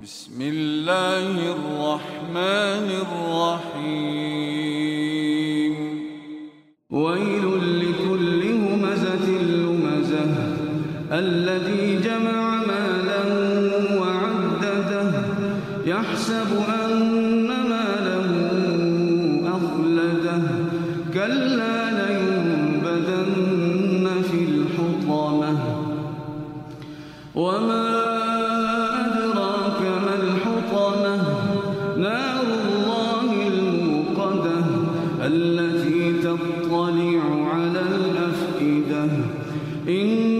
بسم الله الرحمن الرحيم. ويل لكل همزة لمزة الذي جمع مالا وعدده يحسب أن ماله أخلده كلا لينبذن في الحطمة وما أدراك ما الحطمة نار الله الموقدة التي تطلع على الأفئدة